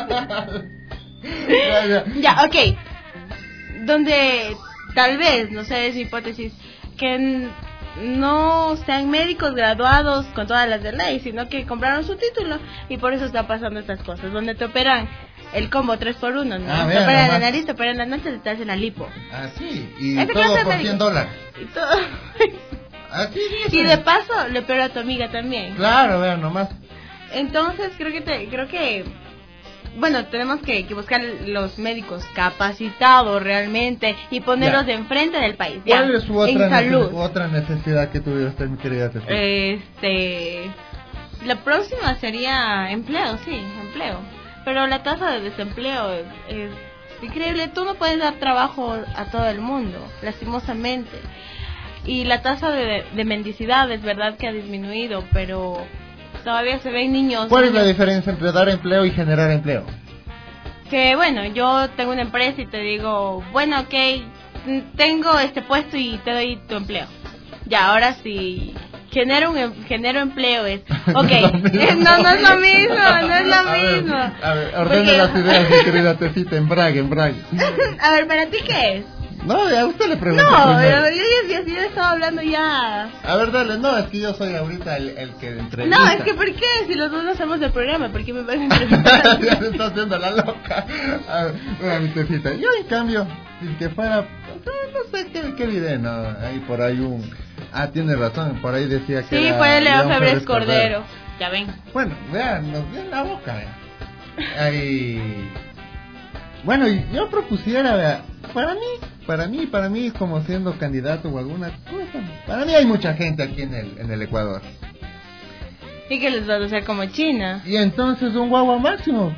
Ya, ya. Ya, ok. Donde tal vez, no sé, es mi hipótesis, que n- no sean médicos graduados con todas las de ley, sino que compraron su título y por eso está pasando estas cosas, donde te operan el combo tres por uno, ¿no? Ah, te vea, operan la nomás. nariz, te operan la noche y te hacen la lipo. Ah, sí, y Esa clase todo de por médicos. cien dólares. Y todo. Así Y de paso le opero a tu amiga también. Claro, vean nomás. Entonces creo que te, creo que bueno, tenemos que, que buscar los médicos capacitados realmente y ponerlos Ya. de enfrente del país. Ya, ¿Cuál es su en otra, salud. neces- otra necesidad que tuviera usted, mi querida Cecilia? Este, la próxima sería empleo, sí, empleo. Pero la tasa de desempleo es, es increíble. Tú no puedes dar trabajo a todo el mundo, lastimosamente. Y la tasa de, de mendicidad es verdad que ha disminuido, pero todavía se ven niños. ¿Cuál es la niños diferencia entre dar empleo y generar empleo? que bueno, yo tengo una empresa y te digo, bueno, ok, mm, tengo este puesto y te doy tu empleo. Ya, ahora sí, genero un em- genero empleo es, ok, no, no es lo mismo, no es lo A ver, mismo. A ver, ordene Porque- las ideas, mi querida Tecita, embrague, embrague. A ver, ¿para ti qué es? No, ya usted le pregunta No, yo, primero. yo, yo, yo, yo estaba hablando ya. A ver, dale, no, es que yo soy ahorita el, el que entrevista. No, es que ¿por qué? Si los dos no hacemos el programa, ¿por qué me van a entrevistar? Ya se está haciendo la loca. A ver, bueno, mi Tecita, yo en cambio, si que fuera, no sé qué, qué diré, no, ahí por ahí un... Ah, tiene razón, por ahí decía que Sí, era fue León Febres Febres Cordero. Ya ven. Bueno, vean, nos dio en la boca, vea. Ahí... Bueno, y yo propusiera, vea, para mí, para mí, para mí, como siendo candidato o alguna cosa, para mí hay mucha gente aquí en el, en el Ecuador. ¿Y qué les vas a hacer como China? Y entonces un guagua máximo.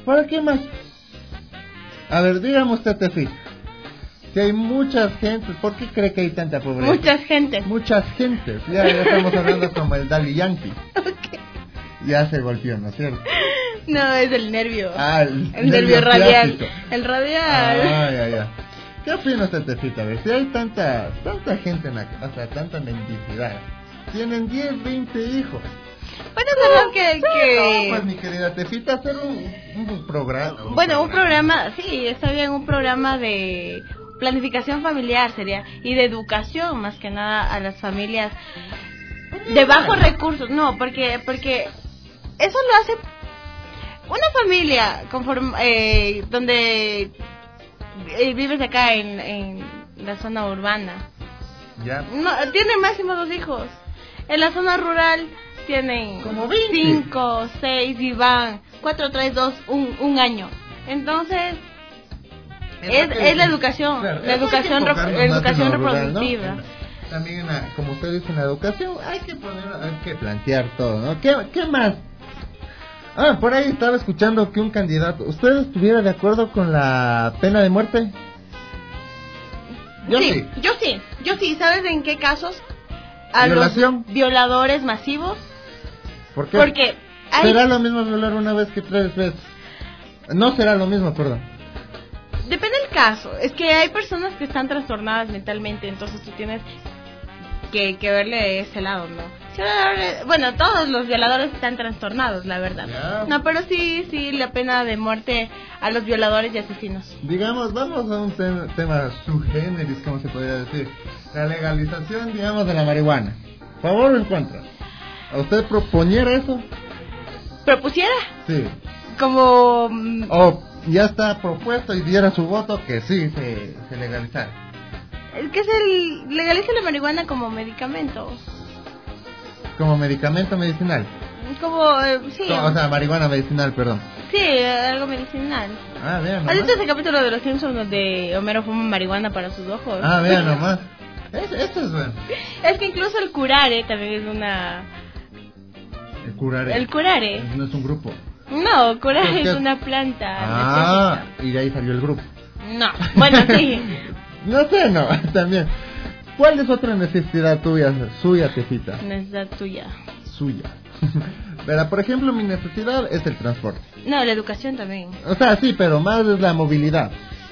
¿Para qué más? A ver, dígame usted, Tefi, que hay muchas gentes. ¿Por qué cree que hay tanta pobreza? Muchas gentes. Muchas gentes. Ya, ya estamos hablando como el Daddy Yankee. Okay. Ya se golpeó, ¿no es cierto? No, es el nervio. Ah, el, el nervio, nervio radial. Clásico. El radial. Ah, ya, ya. ¿Qué opina usted, Tefita? A ver, si hay tanta, tanta gente en la casa, o sea, tanta mendicidad. Tienen diez, veinte hijos. Bueno, pero que... que... No, pues mi querida Tefita, hacer un, un programa. Un bueno, programa. un programa, sí, está bien, un programa de planificación familiar sería, y de educación más que nada a las familias de bajos recursos. No, porque porque eso lo hace una familia conforme, eh, donde eh, vives acá en, en la zona urbana. Ya. No, tiene máximo dos hijos. En la zona rural tienen como veinte. cinco, seis y van cuatro, tres, dos, un, un año. Entonces es, es la educación, claro, la educación, re, educación reproductiva. Rural, ¿no? También, en la, como usted dice, en la educación hay que poner, hay que plantear todo, ¿no? ¿Qué, qué más? Ah, por ahí estaba escuchando que un candidato, ¿usted estuviera de acuerdo con la pena de muerte? Yo sí, sí. yo sí, yo sí. ¿Sabes en qué casos? A ¿Violación? Los violadores masivos. ¿Por qué? Porque hay... ¿Será lo mismo violar una vez que tres veces? No será lo mismo, perdón. Depende del caso. Es que hay personas que están trastornadas mentalmente, entonces tú tienes que, que verle de ese lado, ¿no? Bueno, todos los violadores están trastornados, la verdad. Yeah. No, pero sí, sí, la pena de muerte a los violadores y asesinos. Digamos, vamos a un te- tema subgéneris, como se podría decir. La legalización, digamos, de la marihuana. ¿Favor o en contra? ¿A usted proponiera eso? ¿Propusiera? Sí. Como... O ya está propuesto y diera su voto que sí se, se legalizara. Es que se legaliza la marihuana como medicamento. Como medicamento medicinal. Como, eh, sí. Como, o sea, marihuana medicinal, perdón. Sí, algo medicinal. Ah, vean. ¿Has visto ese capítulo de Los Simpsons donde Homero fuma marihuana para sus ojos? Ah, vean nomás. Es, eso es bueno. Es que incluso el curare también es una... El curare. El curare. No es un grupo. No, curare es una planta. Ah, necesita. Y de ahí salió el grupo. No, bueno, sí. No sé, no, también. ¿Cuál es otra necesidad tuya, suya, Tefita? Necesidad tuya. Suya. Pero, por ejemplo, mi necesidad es el transporte. No, la educación también. O sea, sí, pero más es la movilidad.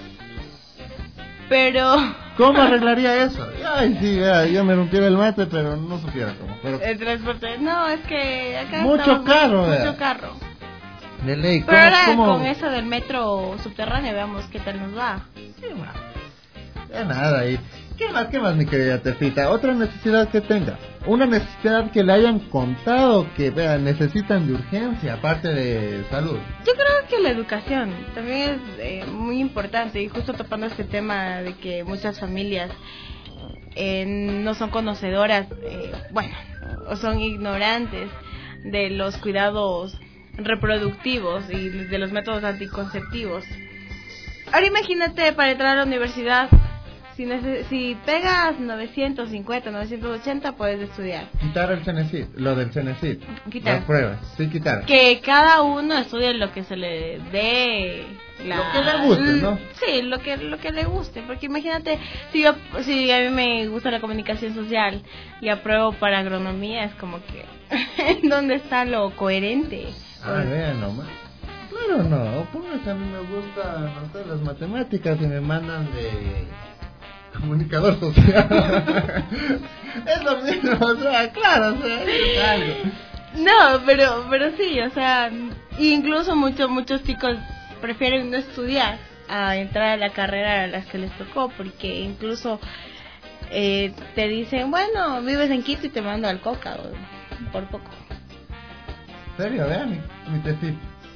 Pero... ¿Cómo arreglaría eso? Ay, sí, ya, yo me rompiera el mate, pero no supiera cómo. Pero... El transporte, no, es que acá mucho carro, mucho vea. carro. De ley. Pero ahora ¿cómo? Con eso del metro subterráneo, veamos qué tal nos va. Sí, bueno. Ya nada ahí. ¿Qué más, qué más, mi querida Tefita? Otra necesidad que tenga. Una necesidad que le hayan contado que, vean, necesitan de urgencia, aparte de salud. Yo creo que la educación también es eh, muy importante. Y justo topando este tema de que muchas familias eh, no son conocedoras, eh, bueno, o son ignorantes de los cuidados reproductivos y de los métodos anticonceptivos. Ahora imagínate para entrar a la universidad, si, neces- si pegas novecientos cincuenta, novecientos ochenta, puedes estudiar. Quitar el Cenecit, lo del Cenecit. Quitar. Las pruebas, sí, quitar. Que cada uno estudie lo que se le dé. La... Lo que le guste, ¿no? Sí, lo que lo que le guste, porque imagínate, si yo si a mí me gusta la comunicación social y apruebo para agronomía, es como que ¿dónde está lo coherente? Ah, vean nomás. Claro, no, pues a mí me gustan, no sé, las matemáticas y me mandan de comunicador social. Es lo mismo, o sea, claro, o sea, es algo. No, pero pero sí, o sea, incluso muchos muchos chicos prefieren no estudiar a entrar a la carrera a las que les tocó, porque incluso eh, te dicen, bueno, vives en Quito y te mando al Coca, o, por poco. ¿En serio? Vean mi, mi tefita.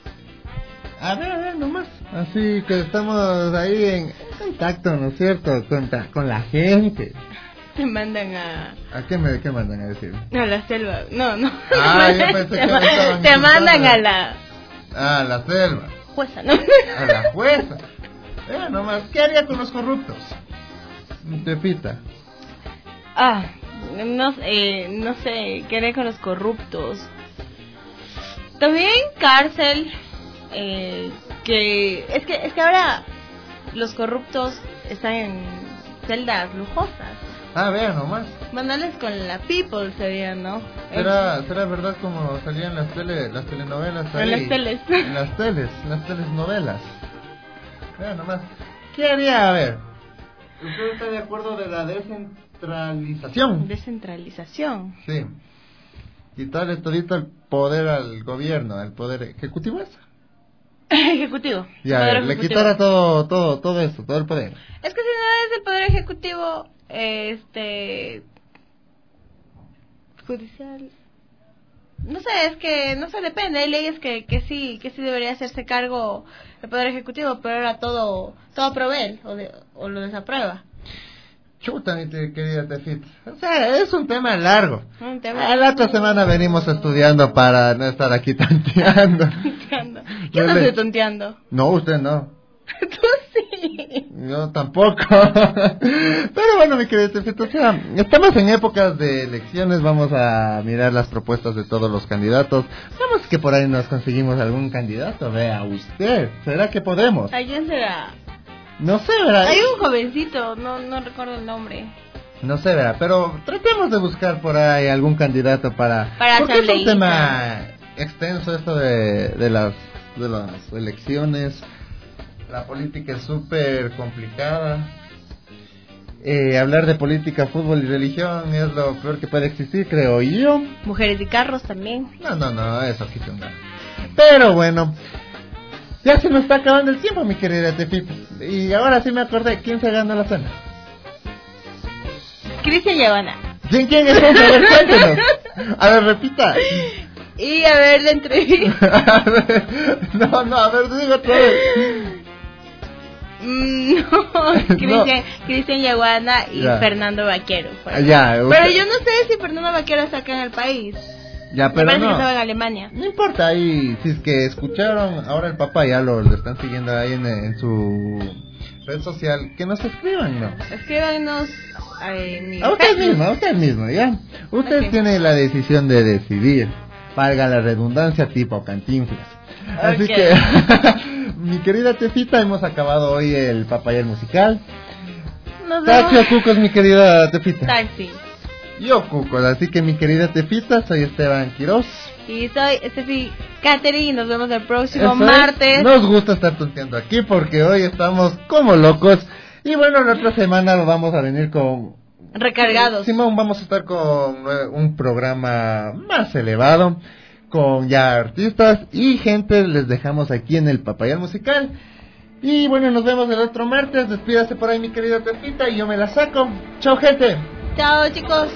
A ver, a ver, nomás. Así que estamos ahí en contacto, ¿no es cierto? Con, con la gente. Te mandan a... ¿A qué me qué mandan a decir? A la selva. No, no. Ah, yo pensé te que ma- estaban Te mandan a insultando. la... Ah, a la selva. Jueza, ¿no? A la jueza. Eh, nomás, ¿qué haría con los corruptos? Mi tefita. Ah, no, eh, no sé, ¿qué haré con los corruptos? También cárcel, eh, que es que es que ahora los corruptos están en celdas lujosas. Ah, vean nomás. Mandarles con la people sería, ¿no? ¿Será, será verdad como salían las tele, las telenovelas ahí? En las teles. En las teles, en las telenovelas. Vean nomás. ¿Qué haría? A ver. ¿Usted está de acuerdo de la descentralización? Descentralización. Sí. Quitarle todito el poder al gobierno, el poder ejecutivo es. Ejecutivo. Ya, poder le ejecutivo. quitara todo, todo, todo eso, todo el poder. Es que si no es el poder ejecutivo, este, judicial, no sé, es que no sé, depende. Hay leyes que que sí, que sí debería hacerse cargo el poder ejecutivo, pero ahora todo, todo aprueba él o, de, o lo desaprueba. Chuta, mi te- querida Tefit. O sea, es un tema largo. Un tema- Ah, la otra semana venimos estudiando para no estar aquí tanteando. Tonteando. Yo no Yo le- estoy tonteando. No, usted no. Tú sí. Yo tampoco. Pero bueno, mi querida Tefit, o sea, estamos en épocas de elecciones, vamos a mirar las propuestas de todos los candidatos. Vamos que por ahí nos conseguimos algún candidato, vea usted. ¿Será que podemos? ¿A quién será? No sé, ¿verdad? Hay un jovencito, no no recuerdo el nombre. No sé, ¿verdad? Pero tratemos de buscar por ahí algún candidato para... Para porque es un asambleísta. tema extenso esto de, de, las, de las elecciones. La política es súper complicada. Eh, hablar de política, fútbol y religión es lo peor que puede existir, creo yo. Mujeres y carros también. No, no, no, eso quito nada. Pero bueno, ya se nos está acabando el tiempo, mi querida Tefita. Y ahora sí me acordé, ¿quién se ganó la cena? Cristian Yavana. ¿Quién, quién es ese? A ver, cuéntenos. A ver, repita. Y a ver la entrevista. A ver, no, no, a ver, digo otra vez. Mm, no, Cristian, Cristian Yaguana y Ya. Fernando Vaquero. Ah, ya, Pero usted- yo no sé si Fernando Vaquero está acá en el país. Ya, Me pero parece que no. estaba en Alemania. No importa, ahí, si es que escucharon, ahora el papá ya lo, lo están siguiendo ahí en, en su red social, que nos escriban, ¿no? Escríbanos en mi A usted Facebook. mismo, a usted mismo, ¿ya? Usted Ok. tiene la decisión de decidir, valga la redundancia, tipo Cantinflas. Así Ok. que, mi querida Tefita, hemos acabado hoy el papayal musical. Nos Taxi o vemos. cucos, mi querida Tefita. Taxi. Yo cucos, así que mi querida Tefita, soy Esteban Quiroz. Y soy Steffi Catherine y nos vemos el próximo Eso es. martes. Nos gusta estar tonteando aquí porque hoy estamos como locos. Y bueno, la otra semana lo vamos a venir con... Recargados. Simón, vamos a estar con eh, un programa más elevado, con ya artistas y gente. Les dejamos aquí en el Papayal Musical. Y bueno, nos vemos el otro martes. Despídase por ahí, mi querida Tefita, y yo me la saco. Chao, gente. Chao, chicos.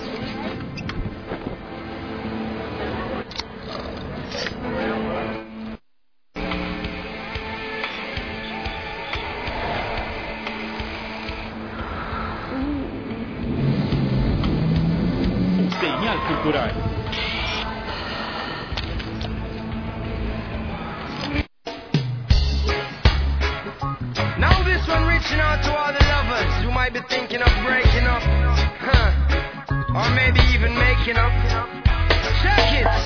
Señal cultural. Now this one reaching out to all the lovers who might be thinking of breaking up, huh? Or maybe even making up. Check it.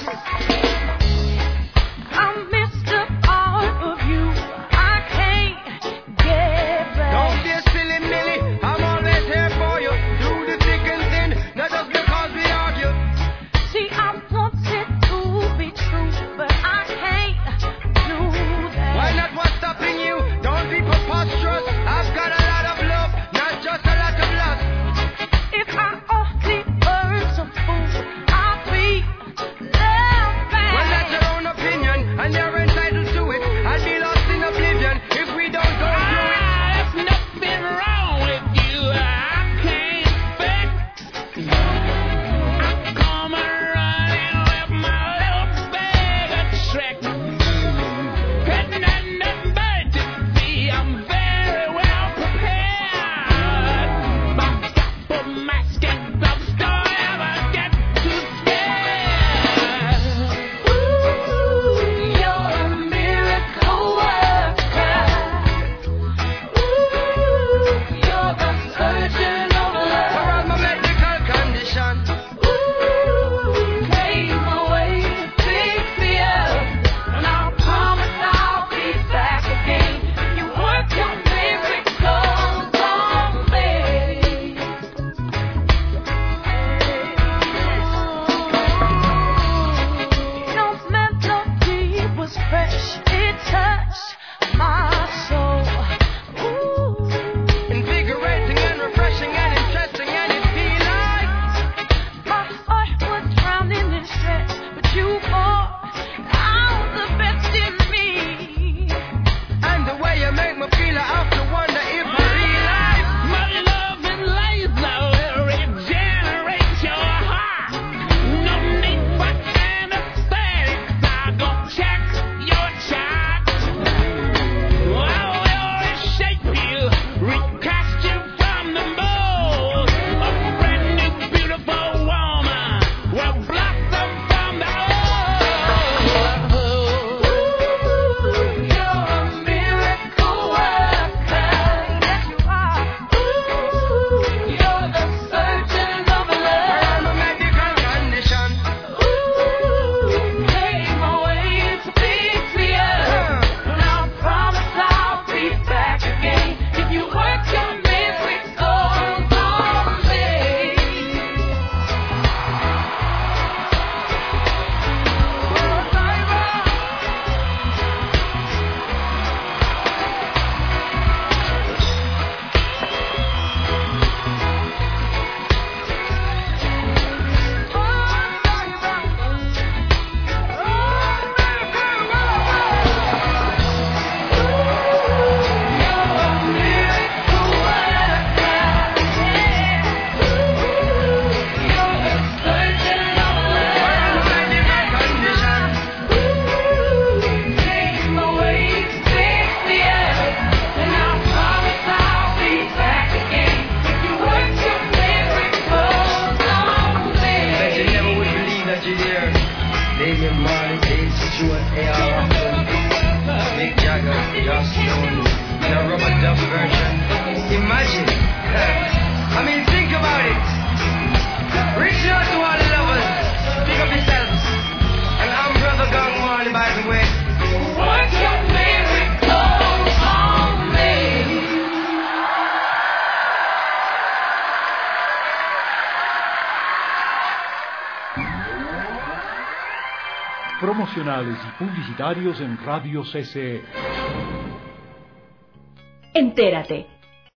I missed the all of you. I can't get back. Don't be a silly Millie, I'm always here for you. Through the thick and thin, not just because we argue. See, I want it to be true, but I can't do that. Why not what's stopping you? Don't be preposterous. I've got a lot of love, not just a lot of lust. If I only were some fool, I'd be left back. Well, I Mick Jagger, Joss Stone, in a rubber dub version. Imagine. I mean, think about it. Reach out to all the lovers. Pick up yourselves. And I'm Brother Gang Marley, by the way. What's your favorite clothes on me? Promocionales y publicitarios en Radio C C E. Entérate,